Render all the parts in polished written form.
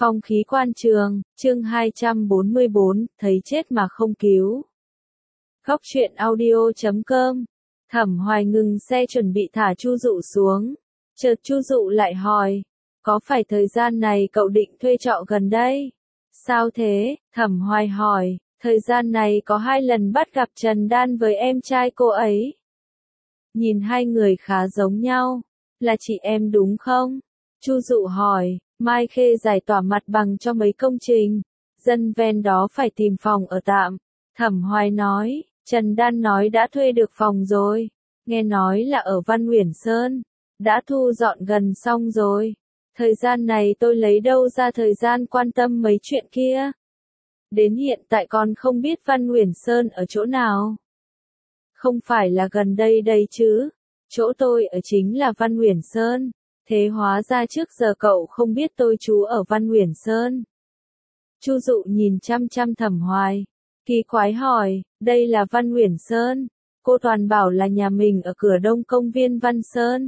Phong khí quan trường, chương 244, thấy chết mà không cứu. Góc truyện audio.com. Thẩm Hoài ngừng xe chuẩn bị thả Chu Dụ xuống. Chợt Chu Dụ lại hỏi, có phải thời gian này cậu định thuê trọ gần đây? Sao thế? Thẩm Hoài hỏi, thời gian này có 2 lần bắt gặp Trần Đan với em trai cô ấy. Nhìn hai người khá giống nhau, là chị em đúng không? Chu Dụ hỏi. Mai Khê giải tỏa mặt bằng cho mấy công trình, dân ven đó phải tìm phòng ở tạm. Thẩm Hoài nói, Trần Đan nói đã thuê được phòng rồi, nghe nói là ở Văn Uyển Sơn, đã thu dọn gần xong rồi. Thời gian này tôi lấy đâu ra thời gian quan tâm mấy chuyện kia. Đến hiện tại còn không biết Văn Uyển Sơn ở chỗ nào. Không phải là gần đây đây chứ, chỗ tôi ở chính là Văn Uyển Sơn. Thế hóa ra trước giờ cậu không biết tôi trú ở Văn Uyển Sơn. Chu Dụ nhìn chăm chăm Thẩm Hoài, kỳ quái hỏi, đây là Văn Uyển Sơn, cô toàn bảo là nhà mình ở cửa đông công viên Văn Sơn.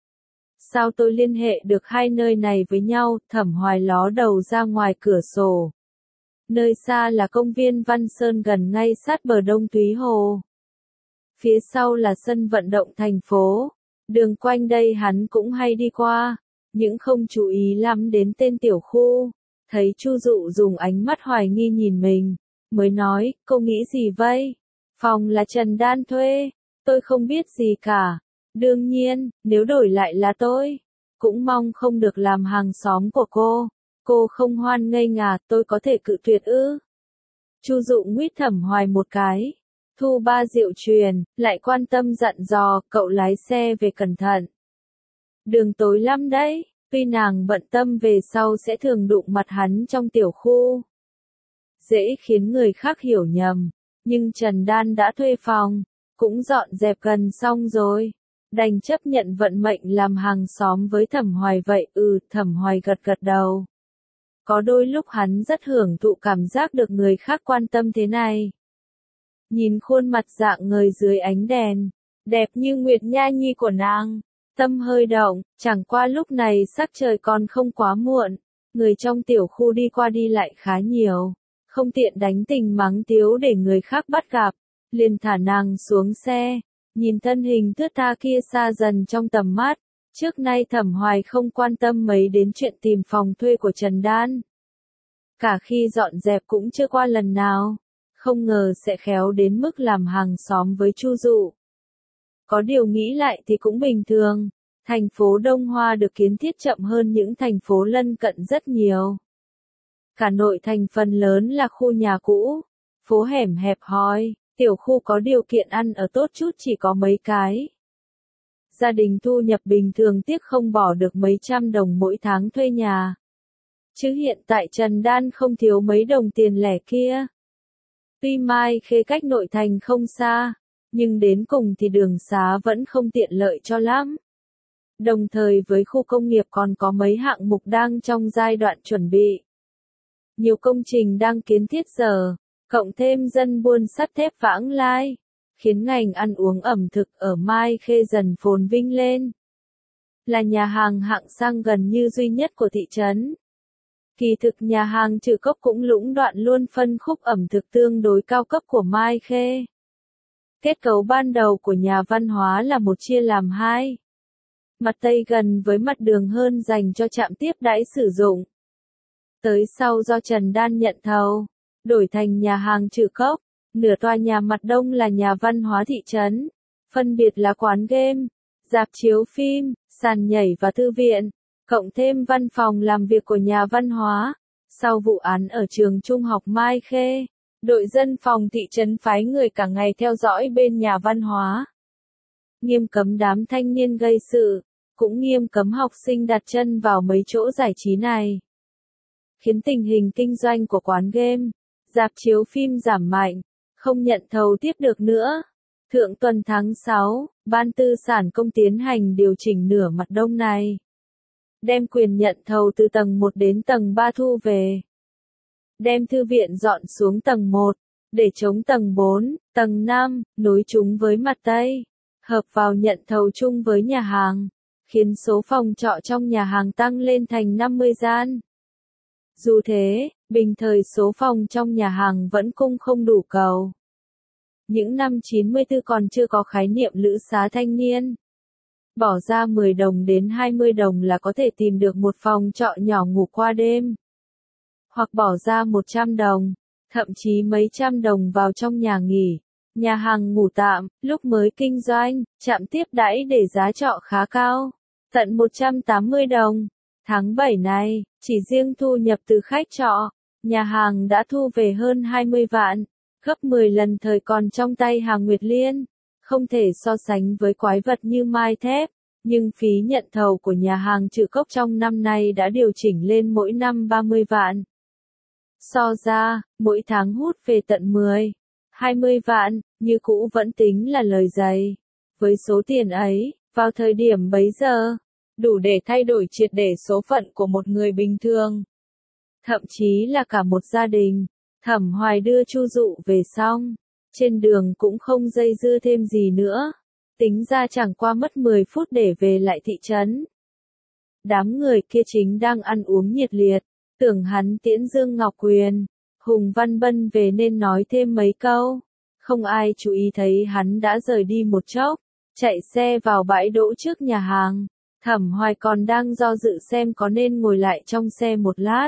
Sao tôi liên hệ được hai nơi này với nhau? Thẩm Hoài ló đầu ra ngoài cửa sổ. Nơi xa là công viên Văn Sơn gần ngay sát bờ Đông Túy Hồ. Phía sau là sân vận động thành phố. Đường quanh đây hắn cũng hay đi qua, nhưng không chú ý lắm đến tên tiểu khu. Thấy Chu Dụ dùng ánh mắt hoài nghi nhìn mình, mới nói, cô nghĩ gì vậy? Phòng là Trần Đan thuê, tôi không biết gì cả. Đương nhiên, nếu đổi lại là tôi, cũng mong không được làm hàng xóm của cô. Cô không hoan nghênh à, tôi có thể cự tuyệt ư? Chu Dụ nguyết Thẩm Hoài một cái. Thu 3 rượu truyền, lại quan tâm dặn dò, cậu lái xe về cẩn thận. Đường tối lắm đấy, tuy nàng bận tâm về sau sẽ thường đụng mặt hắn trong tiểu khu. Dễ khiến người khác hiểu nhầm, nhưng Trần Đan đã thuê phòng, cũng dọn dẹp gần xong rồi. Đành chấp nhận vận mệnh làm hàng xóm với Thẩm Hoài vậy. Thẩm Hoài gật gật đầu. Có đôi lúc hắn rất hưởng thụ cảm giác được người khác quan tâm thế này. Nhìn khuôn mặt dạng người dưới ánh đèn, đẹp như Nguyệt Nha Nhi của nàng, tâm hơi động, chẳng qua lúc này sắc trời còn không quá muộn, người trong tiểu khu đi qua đi lại khá nhiều, không tiện đánh tình mắng tiếu để người khác bắt gặp, liền thả nàng xuống xe, nhìn thân hình thướt tha kia xa dần trong tầm mắt, trước nay Thẩm Hoài không quan tâm mấy đến chuyện tìm phòng thuê của Trần Đan. Cả khi dọn dẹp cũng chưa qua lần nào. Không ngờ sẽ khéo đến mức làm hàng xóm với Chu Dụ. Có điều nghĩ lại thì cũng bình thường, thành phố Đông Hoa được kiến thiết chậm hơn những thành phố lân cận rất nhiều. Cả nội thành phần lớn là khu nhà cũ, phố hẻm hẹp hòi, tiểu khu có điều kiện ăn ở tốt chút chỉ có mấy cái. Gia đình thu nhập bình thường tiếc không bỏ được mấy trăm đồng mỗi tháng thuê nhà. Chứ hiện tại Trần Đan không thiếu mấy đồng tiền lẻ kia. Tuy Mai Khê cách nội thành không xa, nhưng đến cùng thì đường xá vẫn không tiện lợi cho lắm. Đồng thời với khu công nghiệp còn có mấy hạng mục đang trong giai đoạn chuẩn bị. Nhiều công trình đang kiến thiết giờ, cộng thêm dân buôn sắt thép vãng lai, khiến ngành ăn uống ẩm thực ở Mai Khê dần phồn vinh lên. Là nhà hàng hạng sang gần như duy nhất của thị trấn. Kỳ thực nhà hàng Trừ Cốc cũng lũng đoạn luôn phân khúc ẩm thực tương đối cao cấp của Mai Khê. Kết cấu ban đầu của nhà văn hóa là một chia làm hai. Mặt Tây gần với mặt đường hơn dành cho trạm tiếp đãi sử dụng. Tới sau do Trần Đan nhận thầu, đổi thành nhà hàng Trừ Cốc, nửa tòa nhà mặt Đông là nhà văn hóa thị trấn, phân biệt là quán game, rạp chiếu phim, sàn nhảy và thư viện. Cộng thêm văn phòng làm việc của nhà văn hóa. Sau vụ án ở trường trung học Mai Khê, đội dân phòng thị trấn phái người cả ngày theo dõi bên nhà văn hóa. Nghiêm cấm đám thanh niên gây sự, cũng nghiêm cấm học sinh đặt chân vào mấy chỗ giải trí này. Khiến tình hình kinh doanh của quán game, rạp chiếu phim giảm mạnh, không nhận thầu tiếp được nữa. Thượng tuần tháng 6, Ban Tư sản công tiến hành điều chỉnh nửa mặt Đông này. Đem quyền nhận thầu từ tầng 1 đến tầng 3 thu về. Đem thư viện dọn xuống tầng 1, để chống tầng 4, tầng 5, nối chúng với mặt Tây. Hợp vào nhận thầu chung với nhà hàng, khiến số phòng trọ trong nhà hàng tăng lên thành 50 gian. Dù thế, bình thời số phòng trong nhà hàng vẫn cung không đủ cầu. Những năm 94 còn chưa có khái niệm lữ xá thanh niên. Bỏ ra 10 đồng đến 20 đồng là có thể tìm được một phòng trọ nhỏ ngủ qua đêm. Hoặc bỏ ra 100 đồng, thậm chí mấy trăm đồng vào trong nhà nghỉ, nhà hàng ngủ tạm, lúc mới kinh doanh, trạm tiếp đãi để giá trọ khá cao, tận 180 đồng. Tháng 7 này, chỉ riêng thu nhập từ khách trọ, nhà hàng đã thu về hơn 20 vạn, gấp 10 lần thời còn trong tay Hà Nguyệt Liên. Không thể so sánh với quái vật như Mai Thép, nhưng phí nhận thầu của nhà hàng Trừ Cốc trong năm nay đã điều chỉnh lên mỗi năm 30 vạn. So ra, mỗi tháng hút về tận 10, 20 vạn, như cũ vẫn tính là lời dày. Với số tiền ấy, vào thời điểm bấy giờ, đủ để thay đổi triệt để số phận của một người bình thường. Thậm chí là cả một gia đình. Thẩm Hoài đưa Chu Dụ về xong, trên đường cũng không dây dưa thêm gì nữa. Tính ra chẳng qua mất 10 phút để về lại thị trấn. Đám người kia chính đang ăn uống nhiệt liệt, tưởng hắn tiễn Dương Ngọc Quyền, Hùng Văn Bân về nên nói thêm mấy câu. Không ai chú ý thấy hắn đã rời đi một chốc, chạy xe vào bãi đỗ trước nhà hàng. Thẩm Hoài còn đang do dự xem có nên ngồi lại trong xe một lát.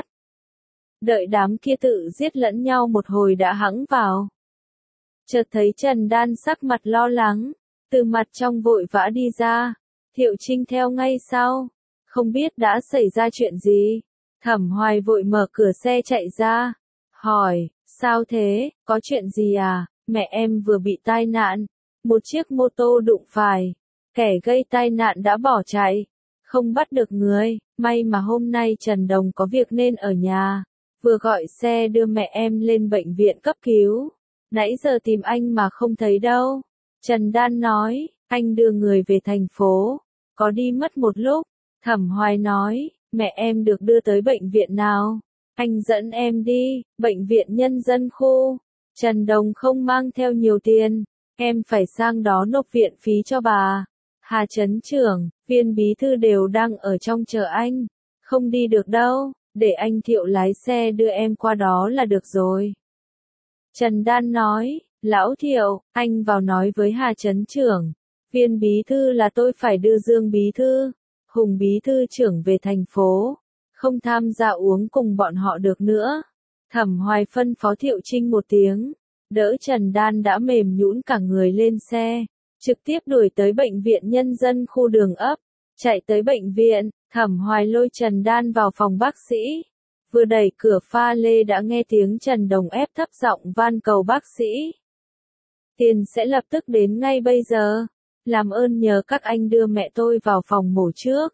Đợi đám kia tự giết lẫn nhau một hồi đã hẵng vào. Chợt thấy Trần Đan sắc mặt lo lắng, từ mặt trong vội vã đi ra. Thiệu Trinh theo ngay sau, không biết đã xảy ra chuyện gì. Thẩm Hoài vội mở cửa xe chạy ra, hỏi, sao thế, có chuyện gì à? Mẹ em vừa bị tai nạn, một chiếc mô tô đụng phải, kẻ gây tai nạn đã bỏ chạy, không bắt được người, may mà hôm nay Trần Đồng có việc nên ở nhà, vừa gọi xe đưa mẹ em lên bệnh viện cấp cứu, nãy giờ tìm anh mà không thấy đâu. Trần Đan nói, anh đưa người về thành phố, có đi mất một lúc. Thẩm Hoài nói, mẹ em được đưa tới bệnh viện nào? Anh dẫn em đi, bệnh viện nhân dân khu. Trần Đồng không mang theo nhiều tiền, em phải sang đó nộp viện phí cho bà. Hà Trấn Trưởng, Viên bí thư đều đang ở trong chờ anh, không đi được đâu, để anh Thiệu lái xe đưa em qua đó là được rồi. Trần Đan nói, lão Thiệu, anh vào nói với Hà Trấn Trưởng, Viên bí thư là tôi phải đưa Dương bí thư, Hùng bí thư trưởng về thành phố, không tham gia uống cùng bọn họ được nữa. Thẩm Hoài phân phó Thiệu Trinh một tiếng, đỡ Trần Đan đã mềm nhũn cả người lên xe, trực tiếp đuổi tới bệnh viện nhân dân khu Đường Ấp. Chạy tới bệnh viện, Thẩm Hoài lôi Trần Đan vào phòng bác sĩ. Vừa đẩy cửa pha lê đã nghe tiếng Trần Đồng ép thấp giọng van cầu bác sĩ. Tiền sẽ lập tức đến ngay bây giờ. Làm ơn nhờ các anh đưa mẹ tôi vào phòng mổ trước.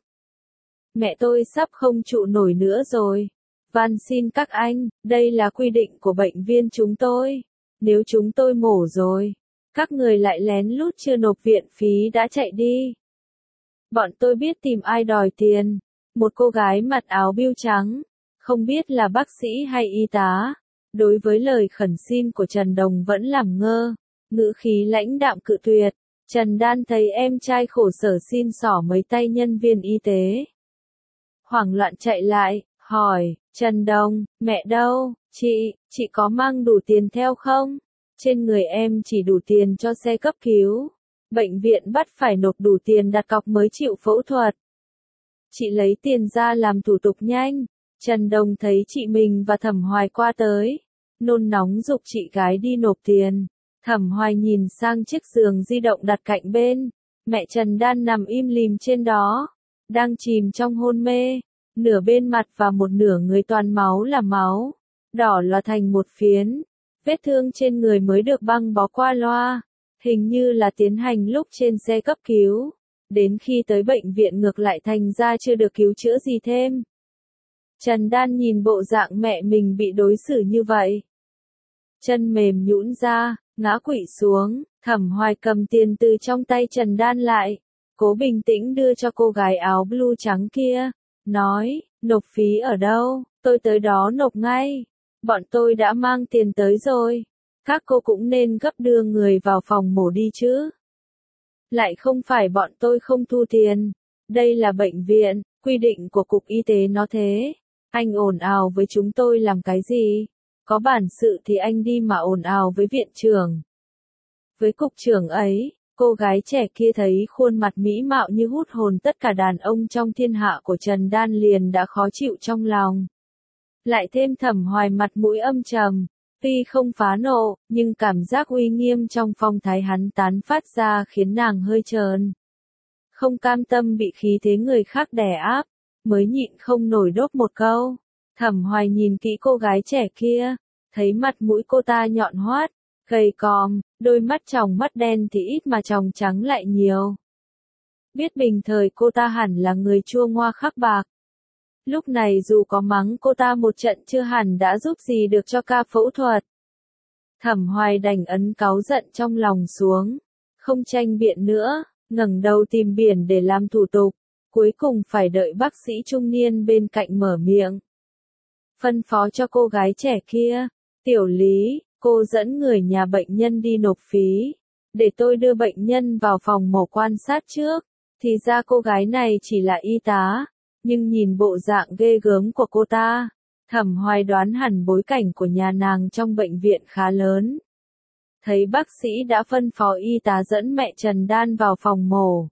Mẹ tôi sắp không trụ nổi nữa rồi. Van xin các anh, đây là quy định của bệnh viện chúng tôi. Nếu chúng tôi mổ rồi, các người lại lén lút chưa nộp viện phí đã chạy đi. Bọn tôi biết tìm ai đòi tiền. Một cô gái mặc áo biêu trắng, không biết là bác sĩ hay y tá. Đối với lời khẩn xin của Trần Đồng vẫn làm ngơ, ngữ khí lãnh đạm cự tuyệt. Trần Đan thấy em trai khổ sở xin xỏ mấy tay nhân viên y tế. Hoảng loạn chạy lại, hỏi, Trần Đồng, mẹ đâu, chị có mang đủ tiền theo không? Trên người em chỉ đủ tiền cho xe cấp cứu. Bệnh viện bắt phải nộp đủ tiền đặt cọc mới chịu phẫu thuật. Chị lấy tiền ra làm thủ tục nhanh. Trần Đồng thấy chị mình và Thẩm Hoài qua tới, nôn nóng giục chị gái đi nộp tiền. Thẩm Hoài nhìn sang chiếc giường di động đặt cạnh bên, mẹ Trần Đan nằm im lìm trên đó, đang chìm trong hôn mê, nửa bên mặt và một nửa người toàn máu là máu, đỏ là thành một phiến, vết thương trên người mới được băng bó qua loa, hình như là tiến hành lúc trên xe cấp cứu, đến khi tới bệnh viện ngược lại thành ra chưa được cứu chữa gì thêm. Trần Đan nhìn bộ dạng mẹ mình bị đối xử như vậy, chân mềm nhũn ra, ngã quỵ xuống. Thẩm Hoài cầm tiền từ trong tay Trần Đan lại, cố bình tĩnh đưa cho cô gái áo blue trắng kia, nói, nộp phí ở đâu, tôi tới đó nộp ngay, bọn tôi đã mang tiền tới rồi, các cô cũng nên gấp đưa người vào phòng mổ đi chứ. Lại không phải bọn tôi không thu tiền, đây là bệnh viện, quy định của Cục Y tế nó thế, Anh ồn ào với chúng tôi làm cái gì? Có bản sự thì anh đi mà ồn ào với viện trưởng. Với cục trưởng ấy, cô gái trẻ kia thấy khuôn mặt mỹ mạo như hút hồn tất cả đàn ông trong thiên hạ của Trần Đan liền đã khó chịu trong lòng. Lại thêm Thẩm Hoài mặt mũi âm trầm, tuy không phá nộ, nhưng cảm giác uy nghiêm trong phong thái hắn tán phát ra khiến nàng hơi trờn. Không cam tâm bị khí thế người khác đè áp, mới nhịn không nổi đốt một câu. Thẩm Hoài nhìn kỹ cô gái trẻ kia, thấy mặt mũi cô ta nhọn hoắt, gầy còm, đôi mắt tròng mắt đen thì ít mà tròng trắng lại nhiều. Biết bình thời cô ta hẳn là người chua ngoa khắc bạc. Lúc này dù có mắng cô ta một trận chưa hẳn đã giúp gì được cho ca phẫu thuật. Thẩm Hoài đành ấn cáu giận trong lòng xuống, không tranh biện nữa, ngẩng đầu tìm biển để làm thủ tục, cuối cùng phải đợi bác sĩ trung niên bên cạnh mở miệng. Phân phó cho cô gái trẻ kia, Tiểu Lý, cô dẫn người nhà bệnh nhân đi nộp phí, để tôi đưa bệnh nhân vào phòng mổ quan sát trước. Thì ra cô gái này chỉ là y tá, nhưng nhìn bộ dạng ghê gớm của cô ta, Thẩm Hoài đoán hẳn bối cảnh của nhà nàng trong bệnh viện khá lớn. Thấy bác sĩ đã phân phó y tá dẫn mẹ Trần Đan vào phòng mổ.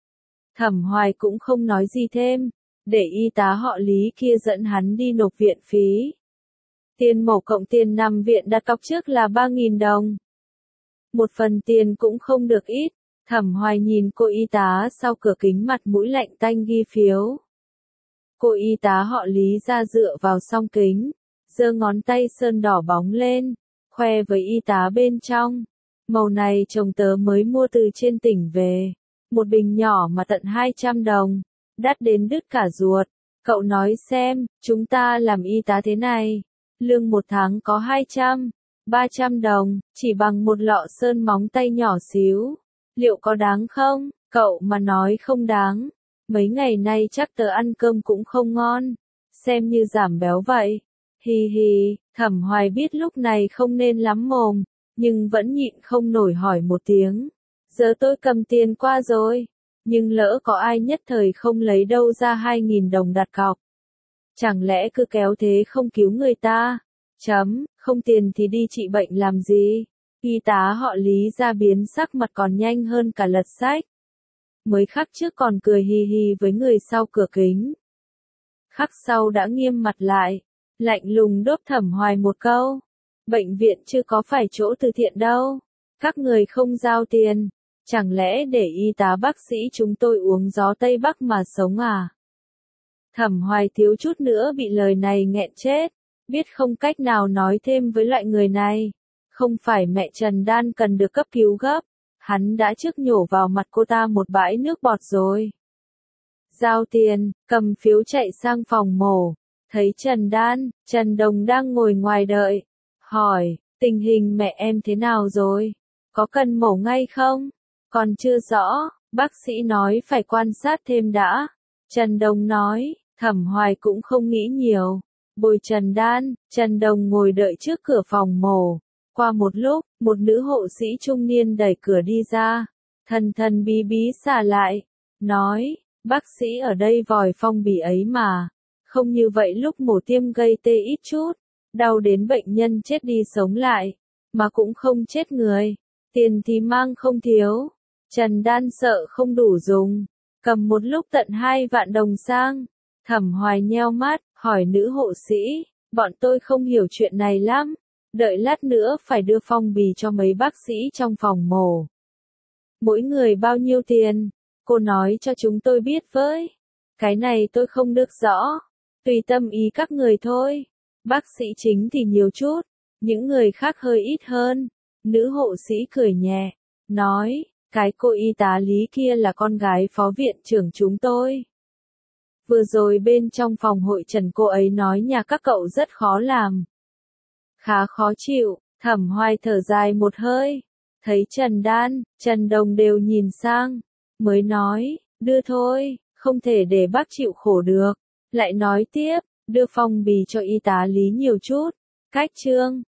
Thẩm Hoài cũng không nói gì thêm, để y tá họ Lý kia dẫn hắn đi nộp viện phí. Tiền mổ cộng tiền nằm viện đặt cọc trước là 3.000 đồng. Một phần tiền cũng không được ít, Thẩm Hoài nhìn cô y tá sau cửa kính mặt mũi lạnh tanh ghi phiếu. Cô y tá họ Lý ra dựa vào song kính, giơ ngón tay sơn đỏ bóng lên, khoe với y tá bên trong. Màu này chồng tớ mới mua từ trên tỉnh về. Một bình nhỏ mà tận 200 đồng, đắt đến đứt cả ruột. Cậu nói xem, chúng ta làm y tá thế này, lương một tháng có 200, 300 đồng, chỉ bằng một lọ sơn móng tay nhỏ xíu. Liệu có đáng không? Cậu mà nói không đáng. Mấy ngày nay chắc tớ ăn cơm cũng không ngon, xem như giảm béo vậy. Hi hi, Thẩm Hoài biết lúc này không nên lắm mồm, nhưng vẫn nhịn không nổi hỏi một tiếng. Giờ tôi cầm tiền qua rồi, nhưng lỡ có ai nhất thời không lấy đâu ra 2.000 đồng đặt cọc. Chẳng lẽ cứ kéo thế không cứu người ta? Không tiền thì đi trị bệnh làm gì? Y tá họ Lý ra biến sắc mặt còn nhanh hơn cả lật sách. Mới khắc trước còn cười hì hì với người sau cửa kính. Khắc sau đã nghiêm mặt lại, lạnh lùng đốt Thẩm Hoài một câu. Bệnh viện chưa có phải chỗ từ thiện đâu. Các người không giao tiền, chẳng lẽ để y tá bác sĩ chúng tôi uống gió Tây Bắc mà sống à? Thẩm Hoài thiếu chút nữa bị lời này nghẹn chết, biết không cách nào nói thêm với loại người này. Không phải mẹ Trần Đan cần được cấp cứu gấp, hắn đã trước nhổ vào mặt cô ta một bãi nước bọt rồi. Giao tiền, cầm phiếu chạy sang phòng mổ, thấy Trần Đan, Trần Đồng đang ngồi ngoài đợi, hỏi, tình hình mẹ em thế nào rồi? Có cần mổ ngay không? Còn chưa rõ, bác sĩ nói phải quan sát thêm đã. Trần Đồng nói, Thẩm Hoài cũng không nghĩ nhiều. Bồi Trần Đan, Trần Đồng ngồi đợi trước cửa phòng mổ. Qua một lúc, một nữ hộ sĩ trung niên đẩy cửa đi ra. Thần thần bí bí xả lại, nói, bác sĩ ở đây vòi phong bì ấy mà. Không như vậy lúc mổ tiêm gây tê ít chút, đau đến bệnh nhân chết đi sống lại, mà cũng không chết người. Tiền thì mang không thiếu. Trần Đan sợ không đủ dùng, cầm một lúc tận 2 vạn đồng sang. Thẩm Hoài nheo mắt, hỏi nữ hộ sĩ, bọn tôi không hiểu chuyện này lắm. Đợi lát nữa phải đưa phong bì cho mấy bác sĩ trong phòng mổ. Mỗi người bao nhiêu tiền? Cô nói cho chúng tôi biết với. Cái này tôi không được rõ. Tùy tâm ý các người thôi. Bác sĩ chính thì nhiều chút, những người khác hơi ít hơn. Nữ hộ sĩ cười nhẹ, nói, cái cô y tá Lý kia là con gái phó viện trưởng chúng tôi. Vừa rồi bên trong phòng hội trần cô ấy nói nhà các cậu rất khó làm. Khá khó chịu, Thẩm Hoài thở dài một hơi. Thấy Trần Đan, Trần Đồng đều nhìn sang. Mới nói, đưa thôi, không thể để bác chịu khổ được. Lại nói tiếp, đưa phong bì cho y tá Lý nhiều chút. Cách trương,